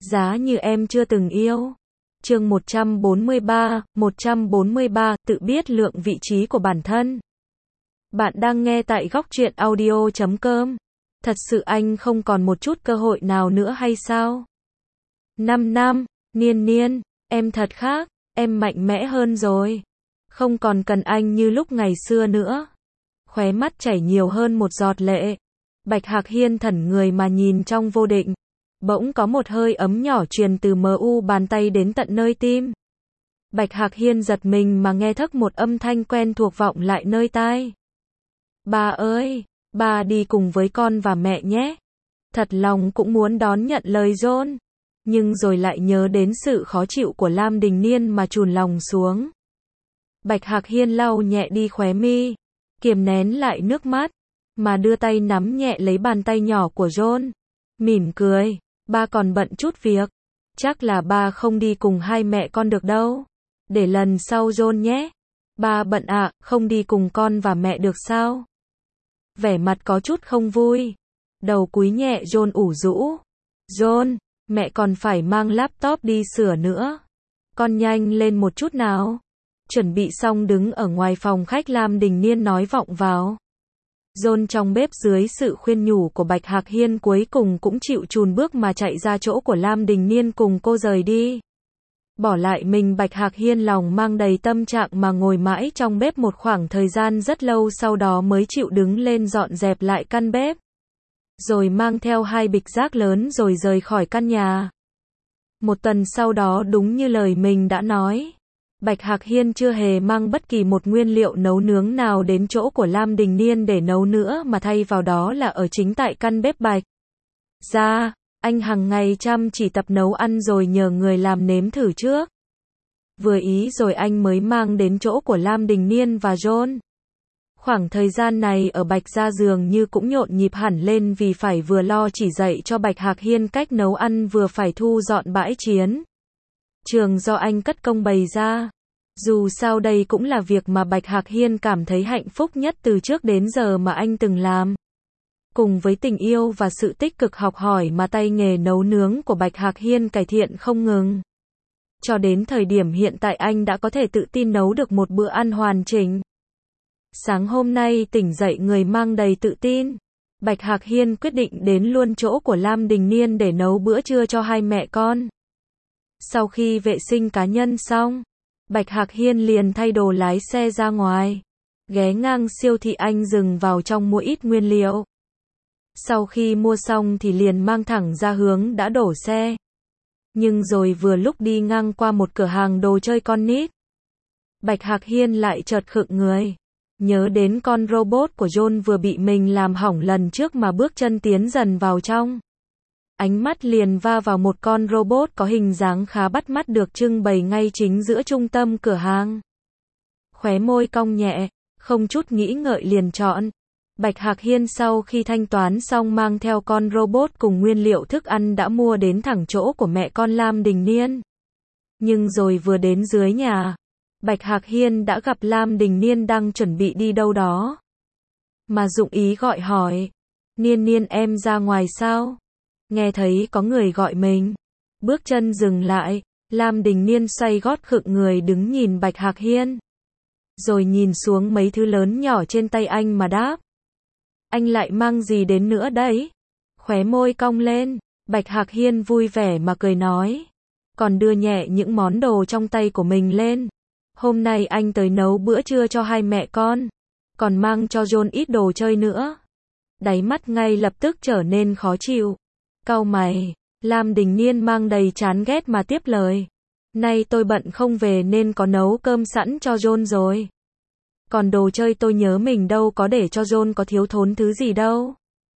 Giá như em chưa từng yêu. Chương 143, tự biết lượng vị trí của bản thân. Bạn đang nghe tại Góc Truyện Audio.com. Thật sự anh không còn một chút cơ hội nào nữa hay sao? 5 năm, Niên, em thật khác, em mạnh mẽ hơn rồi. Không còn cần anh như lúc ngày xưa nữa. Khóe mắt chảy nhiều hơn một giọt lệ. Bạch Hạc Hiên thẫn người mà nhìn trong vô định. Bỗng có một hơi ấm nhỏ truyền từ MU bàn tay đến tận nơi tim. Bạch Hạc Hiên giật mình mà nghe thức một âm thanh quen thuộc vọng lại nơi tai. Ba ơi, ba đi cùng với con và mẹ nhé. Thật lòng cũng muốn đón nhận lời John, nhưng rồi lại nhớ đến sự khó chịu của Lam Đình Niên mà trùn lòng xuống. Bạch Hạc Hiên lau nhẹ đi khóe mi, kiềm nén lại nước mắt, mà đưa tay nắm nhẹ lấy bàn tay nhỏ của John. Mỉm cười, ba còn bận chút việc. Chắc là ba không đi cùng hai mẹ con được đâu. Để lần sau John nhé. Ba bận ạ, không đi cùng con và mẹ được sao? Vẻ mặt có chút không vui. Đầu cúi nhẹ John ủ rũ. John, mẹ còn phải mang laptop đi sửa nữa. Con nhanh lên một chút nào. Chuẩn bị xong đứng ở ngoài phòng khách Lam Đình Niên nói vọng vào. John trong bếp dưới sự khuyên nhủ của Bạch Hạc Hiên cuối cùng cũng chịu chùn bước mà chạy ra chỗ của Lam Đình Niên cùng cô rời đi. Bỏ lại mình Bạch Hạc Hiên lòng mang đầy tâm trạng mà ngồi mãi trong bếp một khoảng thời gian rất lâu, sau đó mới chịu đứng lên dọn dẹp lại căn bếp. Rồi mang theo 2 bịch rác lớn rồi rời khỏi căn nhà. Một tuần sau đó, đúng như lời mình đã nói, Bạch Hạc Hiên chưa hề mang bất kỳ một nguyên liệu nấu nướng nào đến chỗ của Lam Đình Niên để nấu nữa, mà thay vào đó là ở chính tại căn bếp Bạch gia, anh hàng ngày chăm chỉ tập nấu ăn rồi nhờ người làm nếm thử trước. Vừa ý rồi anh mới mang đến chỗ của Lam Đình Niên và John. Khoảng thời gian này ở Bạch gia dường như cũng nhộn nhịp hẳn lên, vì phải vừa lo chỉ dạy cho Bạch Hạc Hiên cách nấu ăn, vừa phải thu dọn bãi chiến trường do anh cất công bày ra. Dù sao đây cũng là việc mà Bạch Hạc Hiên cảm thấy hạnh phúc nhất từ trước đến giờ mà anh từng làm. Cùng với tình yêu và sự tích cực học hỏi mà tay nghề nấu nướng của Bạch Hạc Hiên cải thiện không ngừng. Cho đến thời điểm hiện tại anh đã có thể tự tin nấu được một bữa ăn hoàn chỉnh. Sáng hôm nay tỉnh dậy người mang đầy tự tin, Bạch Hạc Hiên quyết định đến luôn chỗ của Lam Đình Niên để nấu bữa trưa cho hai mẹ con. Sau khi vệ sinh cá nhân xong, Bạch Hạc Hiên liền thay đồ lái xe ra ngoài. Ghé ngang siêu thị anh dừng vào trong mua ít nguyên liệu. Sau khi mua xong thì liền mang thẳng ra hướng đã đổ xe. Nhưng rồi vừa lúc đi ngang qua một cửa hàng đồ chơi con nít, Bạch Hạc Hiên lại chợt khựng người. Nhớ đến con robot của John vừa bị mình làm hỏng lần trước mà bước chân tiến dần vào trong. Ánh mắt liền va vào một con robot có hình dáng khá bắt mắt được trưng bày ngay chính giữa trung tâm cửa hàng. Khóe môi cong nhẹ, không chút nghĩ ngợi liền chọn. Bạch Hạc Hiên sau khi thanh toán xong mang theo con robot cùng nguyên liệu thức ăn đã mua đến thẳng chỗ của mẹ con Lam Đình Niên. Nhưng rồi vừa đến dưới nhà, Bạch Hạc Hiên đã gặp Lam Đình Niên đang chuẩn bị đi đâu đó. Mà dụng ý gọi hỏi, Niên em ra ngoài sao? Nghe thấy có người gọi mình, bước chân dừng lại, Lam Đình Niên xoay gót khựng người đứng nhìn Bạch Hạc Hiên. Rồi nhìn xuống mấy thứ lớn nhỏ trên tay anh mà đáp. Anh lại mang gì đến nữa đấy? Khóe môi cong lên, Bạch Hạc Hiên vui vẻ mà cười nói. Còn đưa nhẹ những món đồ trong tay của mình lên. Hôm nay anh tới nấu bữa trưa cho hai mẹ con. Còn mang cho John ít đồ chơi nữa. Đáy mắt ngay lập tức trở nên khó chịu. Cau mày, Lam Đình Niên mang đầy chán ghét mà tiếp lời. Nay tôi bận không về nên có nấu cơm sẵn cho John rồi. Còn đồ chơi tôi nhớ mình đâu có để cho John, có thiếu thốn thứ gì đâu.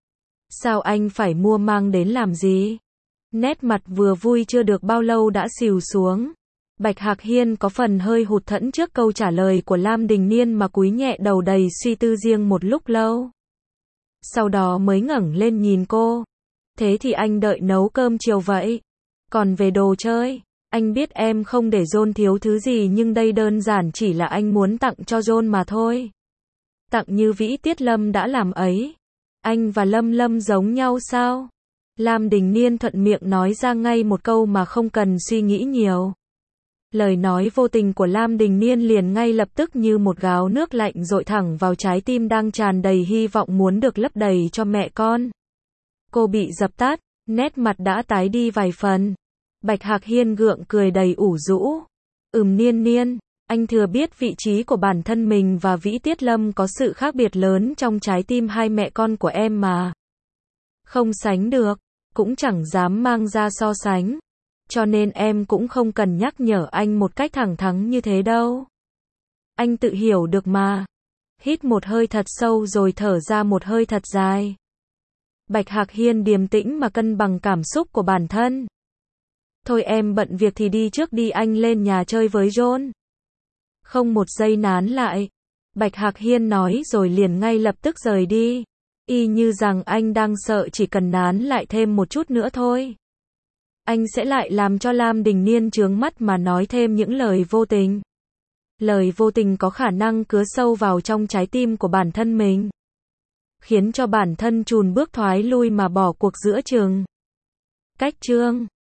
Sao anh phải mua mang đến làm gì? Nét mặt vừa vui chưa được bao lâu đã xìu xuống. Bạch Hạc Hiên có phần hơi hụt hẫng trước câu trả lời của Lam Đình Niên mà cúi nhẹ đầu đầy suy tư riêng một lúc lâu. Sau đó mới ngẩng lên nhìn cô. Thế thì anh đợi nấu cơm chiều vậy. Còn về đồ chơi, anh biết em không để John thiếu thứ gì, nhưng đây đơn giản chỉ là anh muốn tặng cho John mà thôi. Tặng như Vĩ Tiết Lâm đã làm ấy. Anh và Lâm Lâm giống nhau sao? Lam Đình Niên thuận miệng nói ra ngay một câu mà không cần suy nghĩ nhiều. Lời nói vô tình của Lam Đình Niên liền ngay lập tức như một gáo nước lạnh dội thẳng vào trái tim đang tràn đầy hy vọng muốn được lấp đầy cho mẹ con. Cô bị dập tắt, nét mặt đã tái đi vài phần. Bạch Hạc Hiên gượng cười đầy ủ rũ. Niên Niên, anh thừa biết vị trí của bản thân mình và Vĩ Tiết Lâm có sự khác biệt lớn trong trái tim hai mẹ con của em mà. Không sánh được, cũng chẳng dám mang ra so sánh. Cho nên em cũng không cần nhắc nhở anh một cách thẳng thắn như thế đâu. Anh tự hiểu được mà. Hít một hơi thật sâu rồi thở ra một hơi thật dài. Bạch Hạc Hiên điềm tĩnh mà cân bằng cảm xúc của bản thân. Thôi em bận việc thì đi trước đi, anh lên nhà chơi với John. Không một giây nán lại. Bạch Hạc Hiên nói rồi liền ngay lập tức rời đi. Y như rằng anh đang sợ chỉ cần nán lại thêm một chút nữa thôi, anh sẽ lại làm cho Lam Đình Niên chướng mắt mà nói thêm những lời vô tình. Lời vô tình có khả năng cứa sâu vào trong trái tim của bản thân mình, khiến cho bản thân chùn bước thoái lui mà bỏ cuộc giữa chừng. Cách chương